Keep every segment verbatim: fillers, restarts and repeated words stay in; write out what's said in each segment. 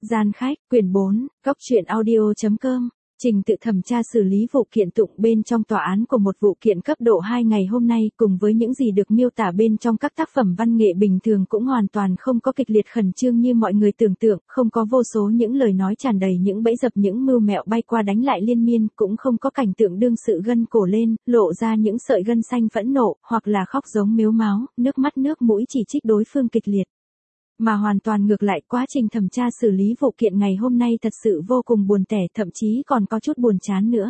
Gian khách, quyển bốn, góc truyện audio.com. Trình tự thẩm tra xử lý vụ kiện tụng bên trong tòa án của một vụ kiện cấp độ hai ngày hôm nay cùng với những gì được miêu tả bên trong các tác phẩm văn nghệ bình thường cũng hoàn toàn không có kịch liệt khẩn trương như mọi người tưởng tượng, không có vô số những lời nói tràn đầy những bẫy dập những mưu mẹo bay qua đánh lại liên miên, cũng không có cảnh tượng đương sự gân cổ lên, lộ ra những sợi gân xanh phẫn nộ, hoặc là khóc giống mếu máo, nước mắt nước mũi chỉ trích đối phương kịch liệt. Mà hoàn toàn ngược lại, quá trình thẩm tra xử lý vụ kiện ngày hôm nay thật sự vô cùng buồn tẻ, thậm chí còn có chút buồn chán nữa.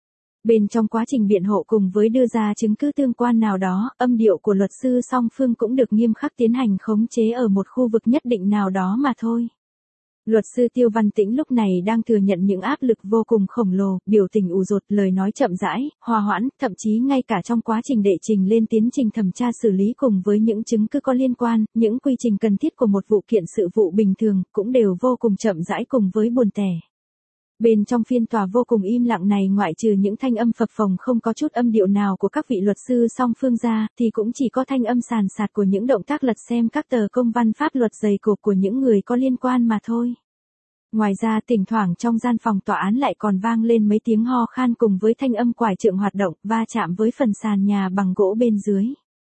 Bên trong quá trình biện hộ cùng với đưa ra chứng cứ tương quan nào đó, âm điệu của luật sư song phương cũng được nghiêm khắc tiến hành khống chế ở một khu vực nhất định nào đó mà thôi. Luật sư Tiêu Văn Tĩnh lúc này đang thừa nhận những áp lực vô cùng khổng lồ, biểu tình ù dột, lời nói chậm rãi, hòa hoãn, thậm chí ngay cả trong quá trình đệ trình lên tiến trình thẩm tra xử lý cùng với những chứng cứ có liên quan, những quy trình cần thiết của một vụ kiện sự vụ bình thường, cũng đều vô cùng chậm rãi cùng với buồn tẻ. Bên trong phiên tòa vô cùng im lặng này, ngoại trừ những thanh âm phập phồng không có chút âm điệu nào của các vị luật sư song phương ra, thì cũng chỉ có thanh âm sàn sạt của những động tác lật xem các tờ công văn pháp luật dày cộp của những người có liên quan mà thôi. Ngoài ra, thỉnh thoảng trong gian phòng tòa án lại còn vang lên mấy tiếng ho khan cùng với thanh âm quải trượng hoạt động, va chạm với phần sàn nhà bằng gỗ bên dưới.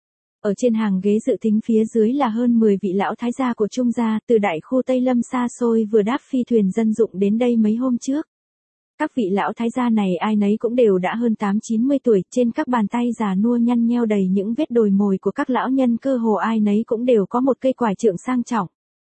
Ở trên hàng ghế dự thính phía dưới là hơn mười vị lão thái gia của Trung gia, từ đại khu Tây Lâm xa xôi vừa đáp phi thuyền dân dụng đến đây mấy hôm trước. Các vị lão thái gia này ai nấy cũng đều đã hơn tám chín mươi tuổi, trên các bàn tay già nua nhăn nheo đầy những vết đồi mồi của các lão nhân, cơ hồ ai nấy cũng đều có một cây quải trượng sang trọng.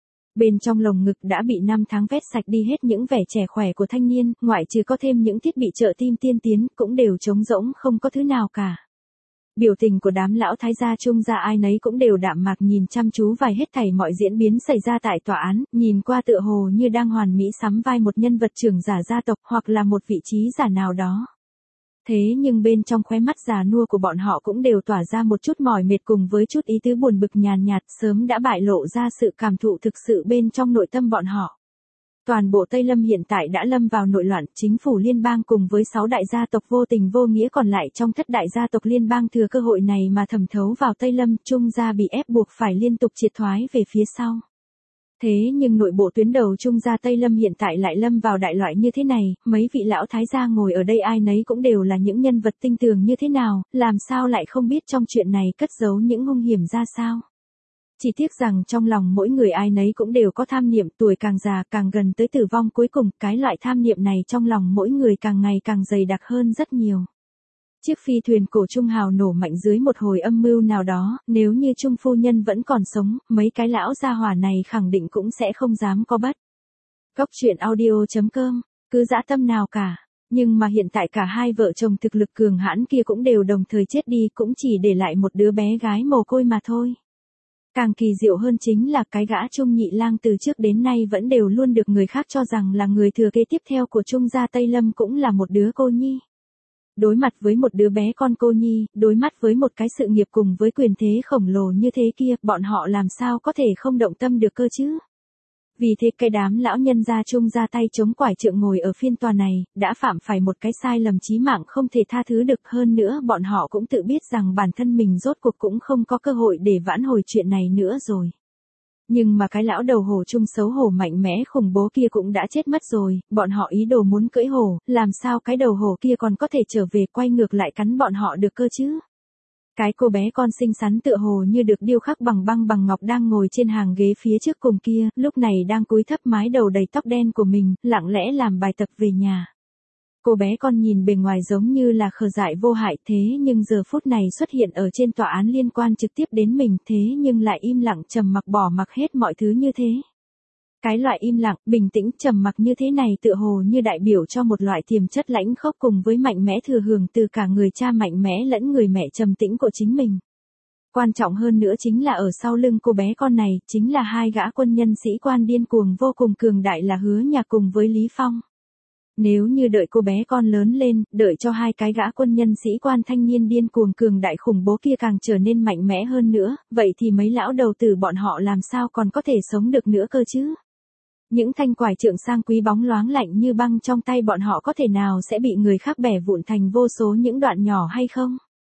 Bên trong lồng ngực đã bị năm tháng vét sạch đi hết những vẻ trẻ khỏe của thanh niên, ngoại trừ có thêm những thiết bị trợ tim tiên tiến, cũng đều trống rỗng không có thứ nào cả. Biểu tình của đám lão thái gia Trung gia ai nấy cũng đều đạm mạc nhìn chăm chú vào hết thảy mọi diễn biến xảy ra tại tòa án, nhìn qua tựa hồ như đang hoàn mỹ sắm vai một nhân vật trưởng giả gia tộc hoặc là một vị trí giả nào đó. Thế nhưng bên trong khóe mắt già nua của bọn họ cũng đều tỏa ra một chút mỏi mệt cùng với chút ý tứ buồn bực nhàn nhạt, sớm đã bại lộ ra sự cảm thụ thực sự bên trong nội tâm bọn họ. Toàn bộ Tây Lâm hiện tại đã lâm vào nội loạn, chính phủ liên bang cùng với sáu đại gia tộc vô tình vô nghĩa còn lại trong thất đại gia tộc liên bang thừa cơ hội này mà thẩm thấu vào Tây Lâm, Trung gia bị ép buộc phải liên tục triệt thoái về phía sau. Thế nhưng nội bộ tuyến đầu Trung gia Tây Lâm hiện tại lại lâm vào đại loại như thế này, mấy vị lão thái gia ngồi ở đây ai nấy cũng đều là những nhân vật tinh tường như thế nào, làm sao lại không biết trong chuyện này cất giấu những hung hiểm ra sao. Chỉ tiếc rằng trong lòng mỗi người ai nấy cũng đều có tham niệm, tuổi càng già càng gần tới tử vong, cuối cùng cái loại tham niệm này trong lòng mỗi người càng ngày càng dày đặc hơn rất nhiều. Chiếc phi thuyền cổ Trung hào nổ mạnh dưới một hồi âm mưu nào đó, nếu như Trung phu nhân vẫn còn sống, mấy cái lão gia hỏa này khẳng định cũng sẽ không dám có bất. Góc truyện audio.com, cứ dã tâm nào cả. Nhưng mà hiện tại cả hai vợ chồng thực lực cường hãn kia cũng đều đồng thời chết đi, cũng chỉ để lại một đứa bé gái mồ côi mà thôi. Càng kỳ diệu hơn chính là cái gã Trung nhị lang từ trước đến nay vẫn đều luôn được người khác cho rằng là người thừa kế tiếp theo của Trung gia Tây Lâm cũng là một đứa cô nhi. Đối mặt với một đứa bé con cô nhi, đối mắt với một cái sự nghiệp cùng với quyền thế khổng lồ như thế kia, bọn họ làm sao có thể không động tâm được cơ chứ? Vì thế cái đám lão nhân gia Trung ra tay chống quải trượng ngồi ở phiên tòa này, đã phạm phải một cái sai lầm chí mạng không thể tha thứ được, hơn nữa bọn họ cũng tự biết rằng bản thân mình rốt cuộc cũng không có cơ hội để vãn hồi chuyện này nữa rồi. Nhưng mà cái lão đầu hổ Trung xấu hổ mạnh mẽ khủng bố kia cũng đã chết mất rồi, bọn họ ý đồ muốn cưỡi hổ, làm sao cái đầu hổ kia còn có thể trở về quay ngược lại cắn bọn họ được cơ chứ? Cái cô bé con xinh xắn tựa hồ như được điêu khắc bằng băng bằng ngọc đang ngồi trên hàng ghế phía trước cùng kia, lúc này đang cúi thấp mái đầu đầy tóc đen của mình, lặng lẽ làm bài tập về nhà. Cô bé con nhìn bề ngoài giống như là khờ dại vô hại, thế nhưng giờ phút này xuất hiện ở trên tòa án liên quan trực tiếp đến mình, thế nhưng lại im lặng trầm mặc bỏ mặc hết mọi thứ như thế. Cái loại im lặng, bình tĩnh, trầm mặc như thế này tựa hồ như đại biểu cho một loại tiềm chất lãnh khốc cùng với mạnh mẽ thừa hưởng từ cả người cha mạnh mẽ lẫn người mẹ trầm tĩnh của chính mình. Quan trọng hơn nữa chính là ở sau lưng cô bé con này, chính là hai gã quân nhân sĩ quan điên cuồng vô cùng cường đại là Hứa Nhạc cùng với Lý Phong. Nếu như đợi cô bé con lớn lên, đợi cho hai cái gã quân nhân sĩ quan thanh niên điên cuồng cường đại khủng bố kia càng trở nên mạnh mẽ hơn nữa, vậy thì mấy lão đầu tử bọn họ làm sao còn có thể sống được nữa cơ chứ? Những thanh quải trượng sang quý bóng loáng lạnh như băng trong tay bọn họ có thể nào sẽ bị người khác bẻ vụn thành vô số những đoạn nhỏ hay không?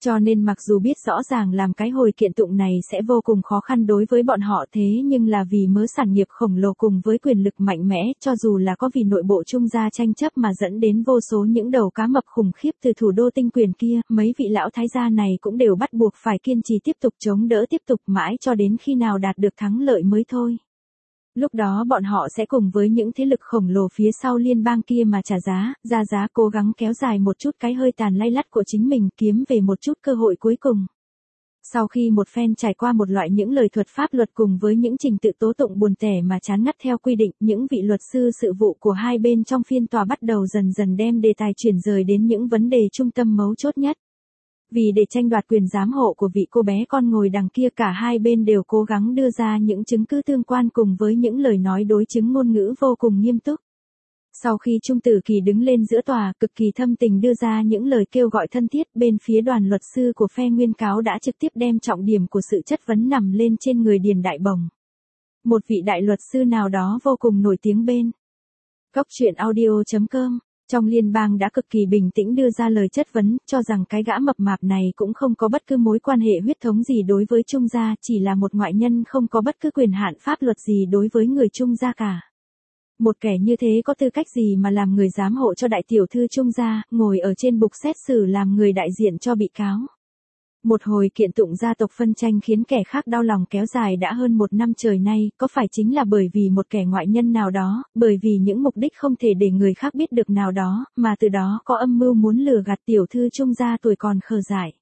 Cho nên mặc dù biết rõ ràng làm cái hồi kiện tụng này sẽ vô cùng khó khăn đối với bọn họ thế nhưng là vì mớ sản nghiệp khổng lồ cùng với quyền lực mạnh mẽ, cho dù là có vì nội bộ Trung gia tranh chấp mà dẫn đến vô số những đầu cá mập khủng khiếp từ thủ đô tinh quyền kia, mấy vị lão thái gia này cũng đều bắt buộc phải kiên trì tiếp tục chống đỡ tiếp tục mãi cho đến khi nào đạt được thắng lợi mới thôi. Lúc đó bọn họ sẽ cùng với những thế lực khổng lồ phía sau liên bang kia mà trả giá, ra giá cố gắng kéo dài một chút cái hơi tàn lay lắt của chính mình kiếm về một chút cơ hội cuối cùng. Sau khi một phen trải qua một loại những lời thuật pháp luật cùng với những trình tự tố tụng buồn tẻ mà chán ngắt theo quy định, những vị luật sư sự vụ của hai bên trong phiên tòa bắt đầu dần dần đem đề tài chuyển rời đến những vấn đề trung tâm mấu chốt nhất. Vì để tranh đoạt quyền giám hộ của vị cô bé con ngồi đằng kia cả hai bên đều cố gắng đưa ra những chứng cứ tương quan cùng với những lời nói đối chứng ngôn ngữ vô cùng nghiêm túc. Sau khi Trung Tử Kỳ đứng lên giữa tòa cực kỳ thâm tình đưa ra những lời kêu gọi thân thiết, bên phía đoàn luật sư của phe nguyên cáo đã trực tiếp đem trọng điểm của sự chất vấn nằm lên trên người Điền Đại Bồng. Một vị đại luật sư nào đó vô cùng nổi tiếng bên Cốc truyện audio chấm com trong liên bang đã cực kỳ bình tĩnh đưa ra lời chất vấn, cho rằng cái gã mập mạp này cũng không có bất cứ mối quan hệ huyết thống gì đối với Trung gia, chỉ là một ngoại nhân không có bất cứ quyền hạn pháp luật gì đối với người Trung gia cả. Một kẻ như thế có tư cách gì mà làm người giám hộ cho đại tiểu thư Trung gia, ngồi ở trên bục xét xử làm người đại diện cho bị cáo. Một hồi kiện tụng gia tộc phân tranh khiến kẻ khác đau lòng kéo dài đã hơn một năm trời nay, có phải chính là bởi vì một kẻ ngoại nhân nào đó, bởi vì những mục đích không thể để người khác biết được nào đó, mà từ đó có âm mưu muốn lừa gạt tiểu thư Trung gia tuổi còn khờ dại.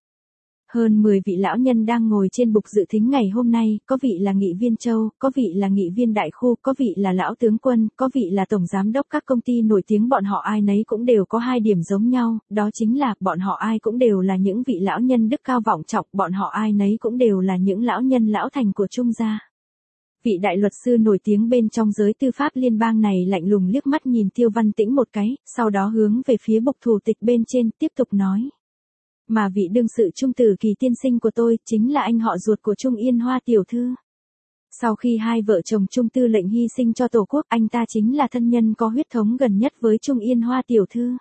Hơn mười vị lão nhân đang ngồi trên bục dự thính ngày hôm nay, có vị là nghị viên châu, có vị là nghị viên đại khu, có vị là lão tướng quân, có vị là tổng giám đốc các công ty nổi tiếng, bọn họ ai nấy cũng đều có hai điểm giống nhau, đó chính là bọn họ ai cũng đều là những vị lão nhân đức cao vọng trọng, bọn họ ai nấy cũng đều là những lão nhân lão thành của Trung gia. Vị đại luật sư nổi tiếng bên trong giới tư pháp liên bang này lạnh lùng liếc mắt nhìn Tiêu Văn Tĩnh một cái, sau đó hướng về phía bục thủ tịch bên trên tiếp tục nói. Mà vị đương sự Trung Tử Kỳ tiên sinh của tôi, chính là anh họ ruột của Trung Yên Hoa tiểu thư. Sau khi hai vợ chồng Trung Tư lệnh hy sinh cho Tổ quốc, anh ta chính là thân nhân có huyết thống gần nhất với Trung Yên Hoa tiểu thư.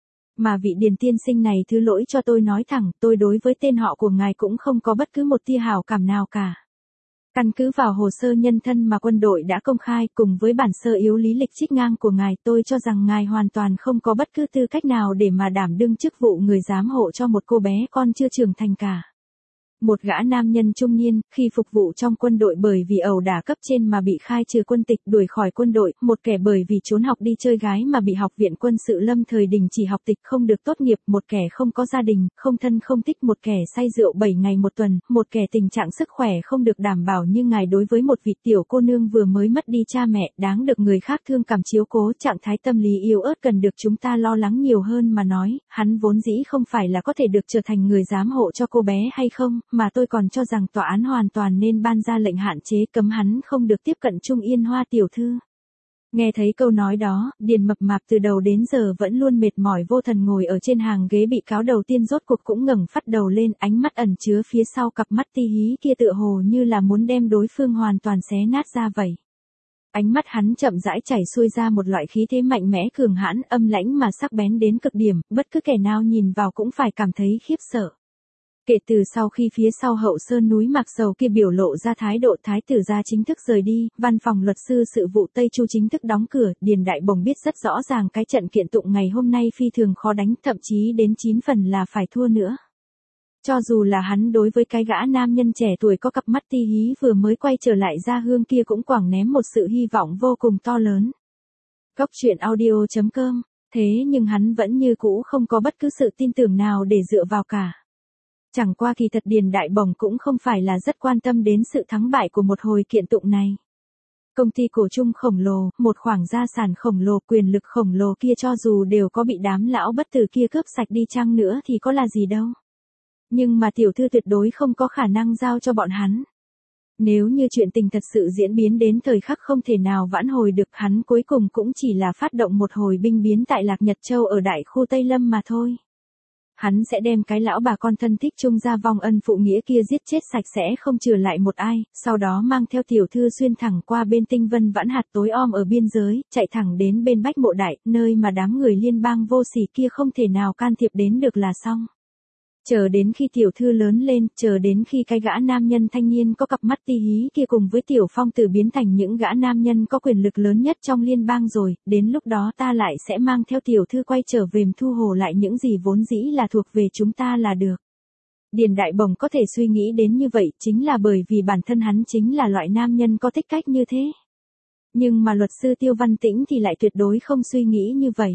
Mà vị Điền tiên sinh này thứ lỗi cho tôi nói thẳng, tôi đối với tên họ của ngài cũng không có bất cứ một tia hảo cảm nào cả. Căn cứ vào hồ sơ nhân thân mà quân đội đã công khai cùng với bản sơ yếu lý lịch trích ngang của ngài, tôi cho rằng ngài hoàn toàn không có bất cứ tư cách nào để mà đảm đương chức vụ người giám hộ cho một cô bé con chưa trưởng thành cả. Một gã nam nhân trung niên, khi phục vụ trong quân đội bởi vì ẩu đả cấp trên mà bị khai trừ quân tịch đuổi khỏi quân đội, một kẻ bởi vì trốn học đi chơi gái mà bị học viện quân sự lâm thời đình chỉ học tịch không được tốt nghiệp, một kẻ không có gia đình, không thân không thích, một kẻ say rượu bảy ngày một tuần, một kẻ tình trạng sức khỏe không được đảm bảo như ngài đối với một vị tiểu cô nương vừa mới mất đi cha mẹ, đáng được người khác thương cảm chiếu cố, trạng thái tâm lý yếu ớt cần được chúng ta lo lắng nhiều hơn mà nói, hắn vốn dĩ không phải là có thể được trở thành người giám hộ cho cô bé hay không, mà tôi còn cho rằng tòa án hoàn toàn nên ban ra lệnh hạn chế cấm hắn không được tiếp cận Trung Yên Hoa tiểu thư. Nghe thấy câu nói đó, Điền mập mạp từ đầu đến giờ vẫn luôn mệt mỏi vô thần ngồi ở trên hàng ghế bị cáo đầu tiên rốt cuộc cũng ngẩng phát đầu lên, ánh mắt ẩn chứa phía sau cặp mắt ti hí kia tựa hồ như là muốn đem đối phương hoàn toàn xé nát ra vậy. Ánh mắt hắn chậm rãi chảy xuôi ra một loại khí thế mạnh mẽ cường hãn, âm lãnh mà sắc bén đến cực điểm, bất cứ kẻ nào nhìn vào cũng phải cảm thấy khiếp sợ. Kể từ sau khi phía sau hậu sơn núi Mạc Sầu kia biểu lộ ra thái độ thái tử gia chính thức rời đi, văn phòng luật sư sự vụ Tây Chu chính thức đóng cửa, Điền Đại Bồng biết rất rõ ràng cái trận kiện tụng ngày hôm nay phi thường khó đánh, thậm chí đến chín phần là phải thua nữa. Cho dù là hắn đối với cái gã nam nhân trẻ tuổi có cặp mắt ti hí vừa mới quay trở lại gia hương kia cũng quẳng ném một sự hy vọng vô cùng to lớn. Cốc truyện audio chấm com, thế nhưng hắn vẫn như cũ không có bất cứ sự tin tưởng nào để dựa vào cả. Chẳng qua kỳ thật Điền Đại Bồng cũng không phải là rất quan tâm đến sự thắng bại của một hồi kiện tụng này. Công ty cổ chung khổng lồ, một khoản gia sản khổng lồ, quyền lực khổng lồ kia cho dù đều có bị đám lão bất tử kia cướp sạch đi chăng nữa thì có là gì đâu. Nhưng mà tiểu thư tuyệt đối không có khả năng giao cho bọn hắn. Nếu như chuyện tình thật sự diễn biến đến thời khắc không thể nào vãn hồi được, hắn cuối cùng cũng chỉ là phát động một hồi binh biến tại Lạc Nhật Châu ở đại khu Tây Lâm mà thôi. Hắn sẽ đem cái lão bà con thân thích Trung gia vong ân phụ nghĩa kia giết chết sạch sẽ không trừ lại một ai, sau đó mang theo tiểu thư xuyên thẳng qua bên tinh vân vãn hạt tối om ở biên giới, chạy thẳng đến bên Bách Mộ Đại, nơi mà đám người liên bang vô sỉ kia không thể nào can thiệp đến được là xong. Chờ đến khi tiểu thư lớn lên, chờ đến khi cái gã nam nhân thanh niên có cặp mắt ti hí kia cùng với tiểu phong tử biến thành những gã nam nhân có quyền lực lớn nhất trong liên bang rồi, đến lúc đó ta lại sẽ mang theo tiểu thư quay trở về thu hồ lại những gì vốn dĩ là thuộc về chúng ta là được. Điền Đại Bồng có thể suy nghĩ đến như vậy chính là bởi vì bản thân hắn chính là loại nam nhân có tích cách như thế. Nhưng mà luật sư Tiêu Văn Tĩnh thì lại tuyệt đối không suy nghĩ như vậy.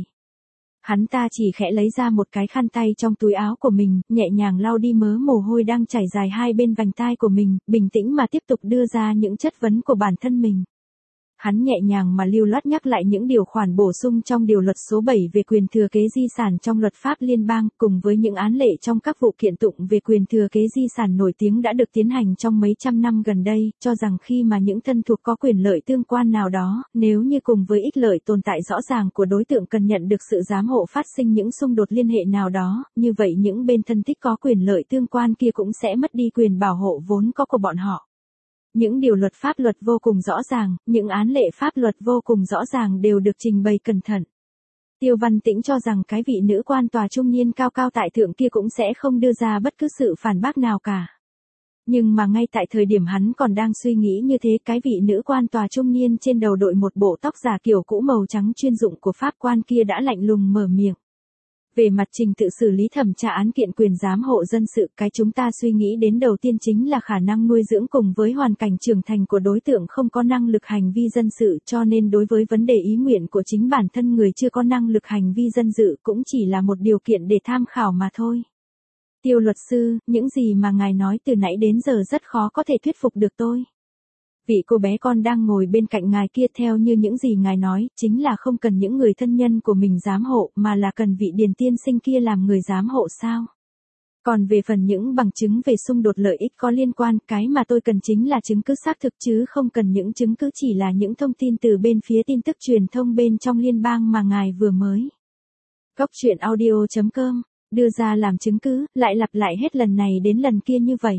Hắn ta chỉ khẽ lấy ra một cái khăn tay trong túi áo của mình, nhẹ nhàng lau đi mớ mồ hôi đang chảy dài hai bên vành tai của mình, bình tĩnh mà tiếp tục đưa ra những chất vấn của bản thân mình. Hắn nhẹ nhàng mà lưu loát nhắc lại những điều khoản bổ sung trong điều luật số bảy về quyền thừa kế di sản trong luật pháp liên bang, cùng với những án lệ trong các vụ kiện tụng về quyền thừa kế di sản nổi tiếng đã được tiến hành trong mấy trăm năm gần đây, cho rằng khi mà những thân thuộc có quyền lợi tương quan nào đó, nếu như cùng với ích lợi tồn tại rõ ràng của đối tượng cần nhận được sự giám hộ phát sinh những xung đột liên hệ nào đó, như vậy những bên thân thích có quyền lợi tương quan kia cũng sẽ mất đi quyền bảo hộ vốn có của bọn họ. Những điều luật pháp luật vô cùng rõ ràng, những án lệ pháp luật vô cùng rõ ràng đều được trình bày cẩn thận. Tiêu Văn Tĩnh cho rằng cái vị nữ quan tòa trung niên cao cao tại thượng kia cũng sẽ không đưa ra bất cứ sự phản bác nào cả. Nhưng mà ngay tại thời điểm hắn còn đang suy nghĩ như thế, cái vị nữ quan tòa trung niên trên đầu đội một bộ tóc giả kiểu cũ màu trắng chuyên dụng của pháp quan kia đã lạnh lùng mở miệng. Về mặt trình tự xử lý thẩm tra án kiện quyền giám hộ dân sự, cái chúng ta suy nghĩ đến đầu tiên chính là khả năng nuôi dưỡng cùng với hoàn cảnh trưởng thành của đối tượng không có năng lực hành vi dân sự, cho nên đối với vấn đề ý nguyện của chính bản thân người chưa có năng lực hành vi dân sự cũng chỉ là một điều kiện để tham khảo mà thôi. Tiêu luật sư, những gì mà ngài nói từ nãy đến giờ rất khó có thể thuyết phục được tôi. Vị cô bé con đang ngồi bên cạnh ngài kia, theo như những gì ngài nói, chính là không cần những người thân nhân của mình giám hộ, mà là cần vị Điền tiên sinh kia làm người giám hộ sao? Còn về phần những bằng chứng về xung đột lợi ích có liên quan, cái mà tôi cần chính là chứng cứ xác thực chứ không cần những chứng cứ chỉ là những thông tin từ bên phía tin tức truyền thông bên trong liên bang mà ngài vừa mới. Góc truyện audio chấm com, đưa ra làm chứng cứ, lại lặp lại hết lần này đến lần kia như vậy.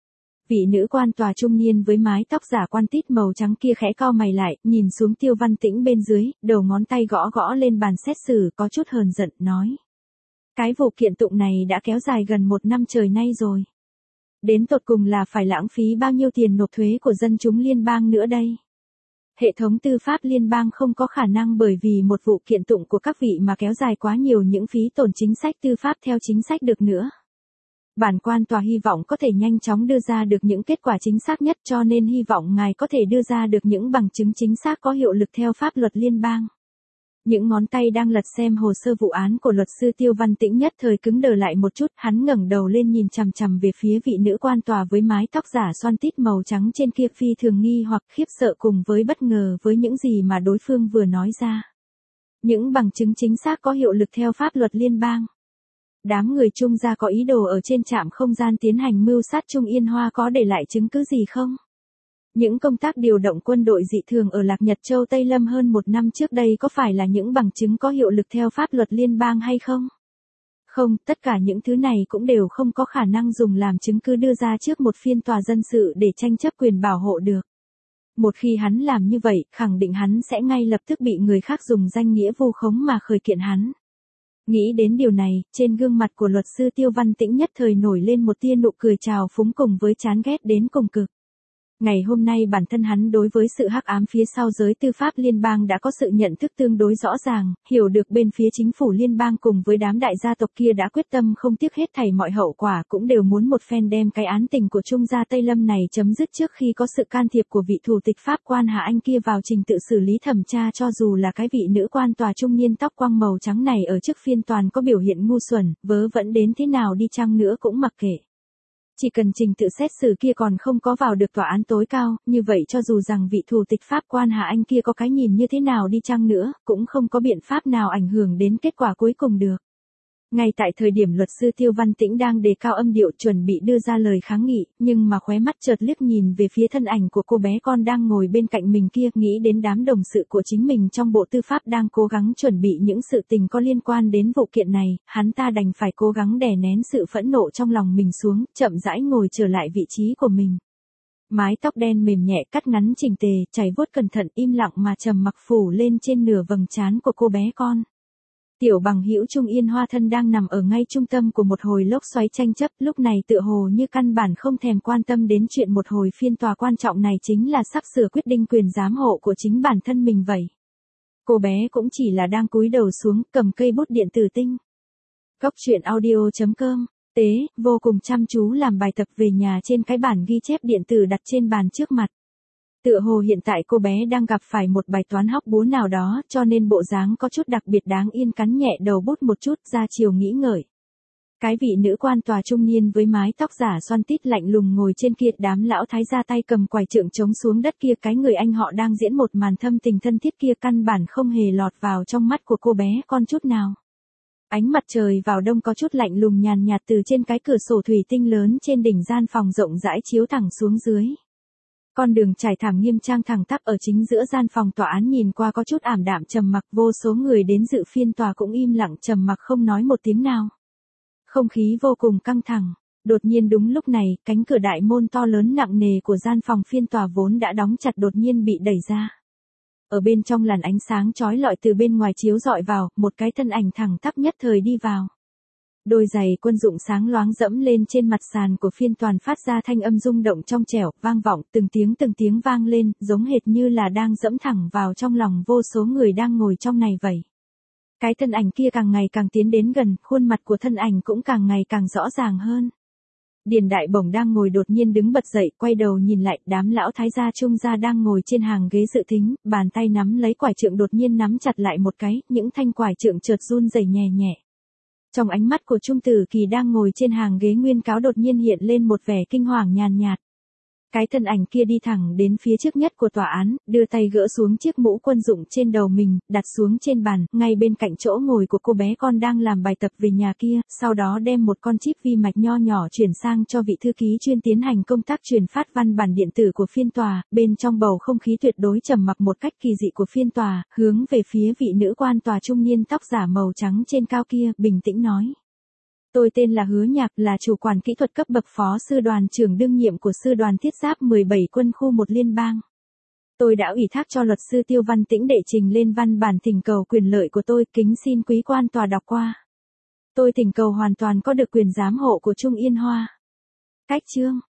Vị nữ quan tòa trung niên với mái tóc giả quan tít màu trắng kia khẽ cau mày lại, nhìn xuống Tiêu Văn Tĩnh bên dưới, đầu ngón tay gõ gõ lên bàn xét xử, có chút hờn giận, nói. Cái vụ kiện tụng này đã kéo dài gần một năm trời nay rồi. Đến tột cùng là phải lãng phí bao nhiêu tiền nộp thuế của dân chúng liên bang nữa đây? Hệ thống tư pháp liên bang không có khả năng bởi vì một vụ kiện tụng của các vị mà kéo dài quá nhiều những phí tổn chính sách tư pháp theo chính sách được nữa. Bản quan tòa hy vọng có thể nhanh chóng đưa ra được những kết quả chính xác nhất, cho nên hy vọng ngài có thể đưa ra được những bằng chứng chính xác có hiệu lực theo pháp luật liên bang. Những ngón tay đang lật xem hồ sơ vụ án của luật sư Tiêu Văn Tĩnh nhất thời cứng đờ lại một chút, hắn ngẩng đầu lên nhìn chằm chằm về phía vị nữ quan tòa với mái tóc giả xoăn tít màu trắng trên kia, phi thường nghi hoặc khiếp sợ cùng với bất ngờ với những gì mà đối phương vừa nói ra. Những bằng chứng chính xác có hiệu lực theo pháp luật liên bang. Đám người Trung gia có ý đồ ở trên trạm không gian tiến hành mưu sát Trung Yên Hoa có để lại chứng cứ gì không? Những công tác điều động quân đội dị thường ở Lạc Nhật Châu Tây Lâm hơn một năm trước đây có phải là những bằng chứng có hiệu lực theo pháp luật liên bang hay không? Không, tất cả những thứ này cũng đều không có khả năng dùng làm chứng cứ đưa ra trước một phiên tòa dân sự để tranh chấp quyền bảo hộ được. Một khi hắn làm như vậy, khẳng định hắn sẽ ngay lập tức bị người khác dùng danh nghĩa vu khống mà khởi kiện hắn. Nghĩ đến điều này, trên gương mặt của luật sư Tiêu Văn Tĩnh nhất thời nổi lên một tia nụ cười trào phúng cùng với chán ghét đến cùng cực. Ngày hôm nay bản thân hắn đối với sự hắc ám phía sau giới tư pháp liên bang đã có sự nhận thức tương đối rõ ràng, hiểu được bên phía chính phủ liên bang cùng với đám đại gia tộc kia đã quyết tâm không tiếc hết thảy mọi hậu quả, cũng đều muốn một phen đem cái án tình của Trung gia Tây Lâm này chấm dứt trước khi có sự can thiệp của vị thủ tịch pháp quan Hà Anh kia vào trình tự xử lý thẩm tra, cho dù là cái vị nữ quan tòa trung niên tóc quăng màu trắng này ở trước phiên toàn có biểu hiện ngu xuẩn, vớ vẩn đến thế nào đi chăng nữa cũng mặc kệ. Chỉ cần trình tự xét xử kia còn không có vào được tòa án tối cao, như vậy cho dù rằng vị thủ tịch pháp quan Hà Anh kia có cái nhìn như thế nào đi chăng nữa, cũng không có biện pháp nào ảnh hưởng đến kết quả cuối cùng được. Ngay tại thời điểm luật sư Tiêu Văn Tĩnh đang đề cao âm điệu chuẩn bị đưa ra lời kháng nghị, nhưng mà khóe mắt chợt liếc nhìn về phía thân ảnh của cô bé con đang ngồi bên cạnh mình kia, nghĩ đến đám đồng sự của chính mình trong bộ tư pháp đang cố gắng chuẩn bị những sự tình có liên quan đến vụ kiện này, hắn ta đành phải cố gắng đè nén sự phẫn nộ trong lòng mình xuống, chậm rãi ngồi trở lại vị trí của mình. Mái tóc đen mềm nhẹ cắt ngắn chỉnh tề, chảy vuốt cẩn thận, im lặng mà trầm mặc phủ lên trên nửa vầng trán của cô bé con. Tiểu bằng hữu Trung Yên Hoa thân đang nằm ở ngay trung tâm của một hồi lốc xoáy tranh chấp, lúc này tựa hồ như căn bản không thèm quan tâm đến chuyện một hồi phiên tòa quan trọng này chính là sắp sửa quyết định quyền giám hộ của chính bản thân mình vậy. Cô bé cũng chỉ là đang cúi đầu xuống cầm cây bút điện tử tinh. Cốc truyện audio chấm com, Tế, vô cùng chăm chú làm bài tập về nhà trên cái bản ghi chép điện tử đặt trên bàn trước mặt. Tựa hồ hiện tại cô bé đang gặp phải một bài toán hóc búa nào đó, cho nên bộ dáng có chút đặc biệt đáng yên, cắn nhẹ đầu bút một chút, ra chiều nghĩ ngợi. Cái vị nữ quan tòa trung niên với mái tóc giả xoăn tít lạnh lùng ngồi trên kia, đám lão thái gia tay cầm quải trượng chống xuống đất kia, cái người anh họ đang diễn một màn thâm tình thân thiết kia căn bản không hề lọt vào trong mắt của cô bé con chút nào. Ánh mặt trời vào đông có chút lạnh lùng nhàn nhạt từ trên cái cửa sổ thủy tinh lớn trên đỉnh gian phòng rộng rãi chiếu thẳng xuống dưới. Con đường trải thảm nghiêm trang thẳng tắp ở chính giữa gian phòng tòa án nhìn qua có chút ảm đạm trầm mặc, vô số người đến dự phiên tòa cũng im lặng trầm mặc không nói một tiếng nào. Không khí vô cùng căng thẳng. Đột nhiên đúng lúc này, cánh cửa đại môn to lớn nặng nề của gian phòng phiên tòa vốn đã đóng chặt đột nhiên bị đẩy ra. Ở bên trong làn ánh sáng chói lọi từ bên ngoài chiếu rọi vào, một cái thân ảnh thẳng tắp nhất thời đi vào. Đôi giày quân dụng sáng loáng dẫm lên trên mặt sàn của phiên tòa phát ra thanh âm rung động trong trẻo, vang vọng, từng tiếng từng tiếng vang lên, giống hệt như là đang dẫm thẳng vào trong lòng vô số người đang ngồi trong này vậy. Cái thân ảnh kia càng ngày càng tiến đến gần, khuôn mặt của thân ảnh cũng càng ngày càng rõ ràng hơn. Điền Đại Bổng đang ngồi đột nhiên đứng bật dậy, quay đầu nhìn lại, đám lão thái gia Trung gia đang ngồi trên hàng ghế dự thính, bàn tay nắm lấy quải trượng đột nhiên nắm chặt lại một cái, những thanh quải trượng chợt run rẩy nhẹ nhẹ. Trong ánh mắt của Trung Tử Kỳ đang ngồi trên hàng ghế nguyên cáo đột nhiên hiện lên một vẻ kinh hoàng nhàn nhạt. Cái thân ảnh kia đi thẳng đến phía trước nhất của tòa án, đưa tay gỡ xuống chiếc mũ quân dụng trên đầu mình, đặt xuống trên bàn, ngay bên cạnh chỗ ngồi của cô bé con đang làm bài tập về nhà kia, sau đó đem một con chip vi mạch nho nhỏ chuyển sang cho vị thư ký chuyên tiến hành công tác truyền phát văn bản điện tử của phiên tòa, bên trong bầu không khí tuyệt đối trầm mặc một cách kỳ dị của phiên tòa, hướng về phía vị nữ quan tòa trung niên tóc giả màu trắng trên cao kia, bình tĩnh nói. Tôi tên là Hứa Nhạc, là chủ quản kỹ thuật cấp bậc phó sư đoàn trưởng đương nhiệm của sư đoàn thiết giáp mười bảy quân khu một liên bang. Tôi đã ủy thác cho luật sư Tiêu Văn Tĩnh đệ trình lên văn bản thỉnh cầu quyền lợi của tôi, kính xin quý quan tòa đọc qua. Tôi thỉnh cầu hoàn toàn có được quyền giám hộ của Trung Yên Hoa. Cách chương.